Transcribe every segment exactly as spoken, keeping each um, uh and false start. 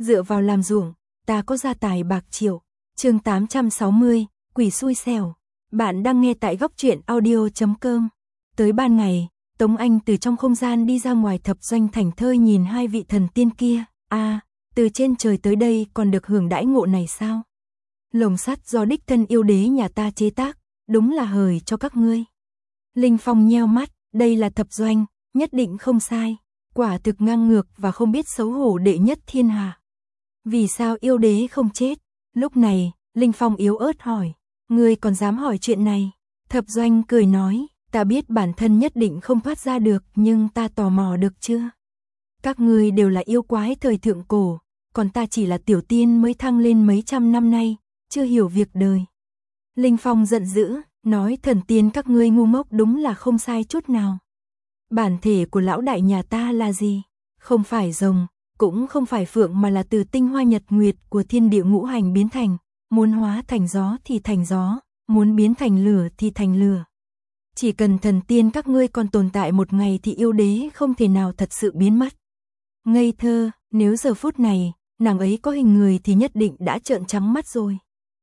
dựa vào làm ruộng, ta có gia tài bạc triệu. Chương tám trăm sáu mươi, quỷ xui xẻo. Bạn đang nghe tại góc truyện audio chấm com. Tới ban ngày, Tống Anh từ trong không gian đi ra ngoài, Thập Doanh thảnh thơi nhìn hai vị thần tiên kia. A, à, từ trên trời tới đây còn được hưởng đãi ngộ này sao? Lồng sắt do đích thân yêu đế nhà ta chế tác, đúng là hời cho các ngươi. Linh Phong nheo mắt, đây là Thập Doanh, nhất định không sai. Quả thực ngang ngược và không biết xấu hổ đệ nhất thiên hạ. Vì sao yêu đế không chết? Lúc này, Linh Phong yếu ớt hỏi, ngươi còn dám hỏi chuyện này? Thập Doanh cười nói, ta biết bản thân nhất định không thoát ra được, nhưng ta tò mò được chưa? Các ngươi đều là yêu quái thời thượng cổ, còn ta chỉ là tiểu tiên mới thăng lên mấy trăm năm nay, chưa hiểu việc đời. Linh Phong giận dữ, nói thần tiên các ngươi ngu ngốc đúng là không sai chút nào. Bản thể của lão đại nhà ta là gì? Không phải rồng, cũng không phải phượng, mà là từ tinh hoa nhật nguyệt của thiên địa ngũ hành biến thành, muốn hóa thành gió thì thành gió, muốn biến thành lửa thì thành lửa. Chỉ cần thần tiên các ngươi còn tồn tại một ngày thì yêu đế không thể nào thật sự biến mất. Ngây thơ, nếu giờ phút này, nàng ấy có hình người thì nhất định đã trợn trắng mắt rồi.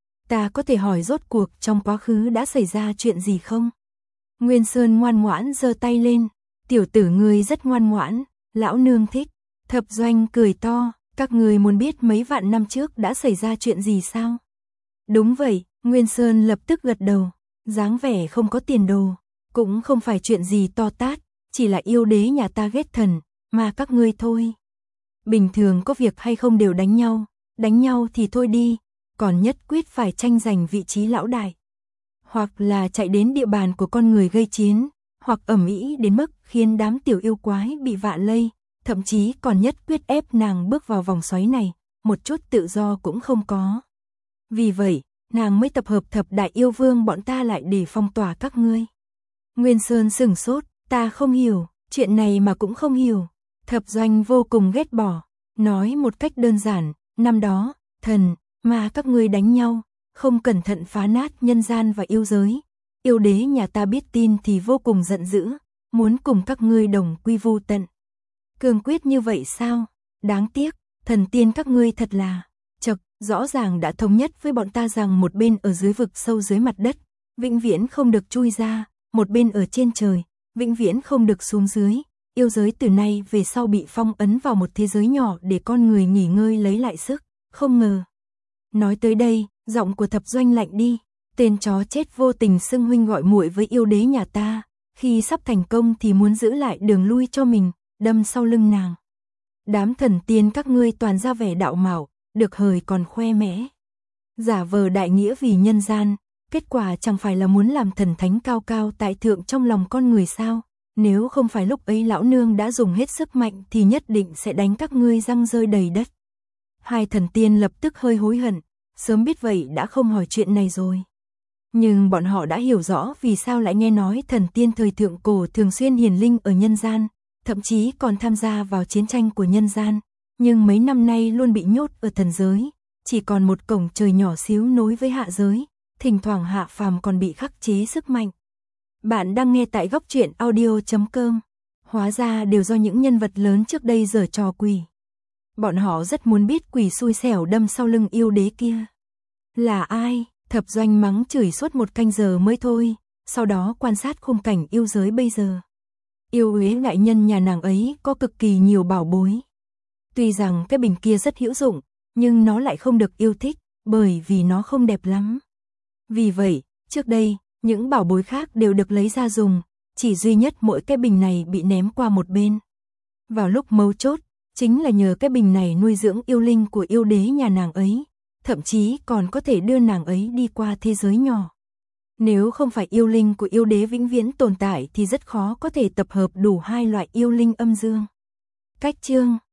Ta có thể hỏi rốt cuộc trong quá khứ đã xảy ra chuyện gì không? Nguyên Sơn ngoan ngoãn giơ tay lên, tiểu tử ngươi rất ngoan ngoãn, lão nương thích. Thập Doanh cười to, các ngươi muốn biết mấy vạn năm trước đã xảy ra chuyện gì sao? Đúng vậy, Nguyên Sơn lập tức gật đầu, dáng vẻ không có tiền đồ, cũng không phải chuyện gì to tát, chỉ là yêu đế nhà ta ghét thần, mà các ngươi thôi. Bình thường có việc hay không đều đánh nhau, đánh nhau thì thôi đi, còn nhất quyết phải tranh giành vị trí lão đại. Hoặc là chạy đến địa bàn của con người gây chiến, hoặc ầm ĩ đến mức khiến đám tiểu yêu quái bị vạ lây, thậm chí còn nhất quyết ép nàng bước vào vòng xoáy này, một chút tự do cũng không có. Vì vậy, nàng mới tập hợp thập đại yêu vương bọn ta lại để phong tỏa các ngươi. Nguyên Sơn sửng sốt, ta không hiểu, chuyện này mà cũng không hiểu. Thập Doanh vô cùng ghét bỏ, nói một cách đơn giản, năm đó, thần, mà các ngươi đánh nhau, không cẩn thận phá nát nhân gian và yêu giới. Yêu đế nhà ta biết tin thì vô cùng giận dữ, muốn cùng các ngươi đồng quy vu tận. Cương quyết như vậy sao? Đáng tiếc, thần tiên các ngươi thật là chật, rõ ràng đã thống nhất với bọn ta rằng một bên ở dưới vực sâu dưới mặt đất, vĩnh viễn không được chui ra, một bên ở trên trời, vĩnh viễn không được xuống dưới. Yêu giới từ nay về sau bị phong ấn vào một thế giới nhỏ để con người nghỉ ngơi lấy lại sức, không ngờ. Nói tới đây, giọng của Thập Doanh lạnh đi, tên chó chết vô tình xưng huynh gọi muội với yêu đế nhà ta, khi sắp thành công thì muốn giữ lại đường lui cho mình, đâm sau lưng nàng. Đám thần tiên các ngươi toàn ra vẻ đạo mạo, được hời còn khoe mẽ. Giả vờ đại nghĩa vì nhân gian, kết quả chẳng phải là muốn làm thần thánh cao cao tại thượng trong lòng con người sao? Nếu không phải lúc ấy lão nương đã dùng hết sức mạnh thì nhất định sẽ đánh các ngươi răng rơi đầy đất. Hai thần tiên lập tức hơi hối hận, sớm biết vậy đã không hỏi chuyện này rồi. Nhưng bọn họ đã hiểu rõ vì sao lại nghe nói thần tiên thời thượng cổ thường xuyên hiển linh ở nhân gian, thậm chí còn tham gia vào chiến tranh của nhân gian, nhưng mấy năm nay luôn bị nhốt ở thần giới, chỉ còn một cổng trời nhỏ xíu nối với hạ giới, thỉnh thoảng hạ phàm còn bị khắc chế sức mạnh. Bạn đang nghe tại góc truyện audio chấm com. Hóa ra đều do những nhân vật lớn trước đây giở trò quỷ. Bọn họ rất muốn biết quỷ xui xẻo đâm sau lưng yêu đế kia là ai. Thập Doanh mắng chửi suốt một canh giờ mới thôi, sau đó quan sát khung cảnh yêu giới bây giờ. Yêu uế đại nhân nhà nàng ấy có cực kỳ nhiều bảo bối. Tuy rằng cái bình kia rất hữu dụng, nhưng nó lại không được yêu thích, bởi vì nó không đẹp lắm. Vì vậy, trước đây, những bảo bối khác đều được lấy ra dùng, chỉ duy nhất mỗi cái bình này bị ném qua một bên. Vào lúc mấu chốt, chính là nhờ cái bình này nuôi dưỡng yêu linh của yêu đế nhà nàng ấy, thậm chí còn có thể đưa nàng ấy đi qua thế giới nhỏ. Nếu không phải yêu linh của yêu đế vĩnh viễn tồn tại thì rất khó có thể tập hợp đủ hai loại yêu linh âm dương. Cách chương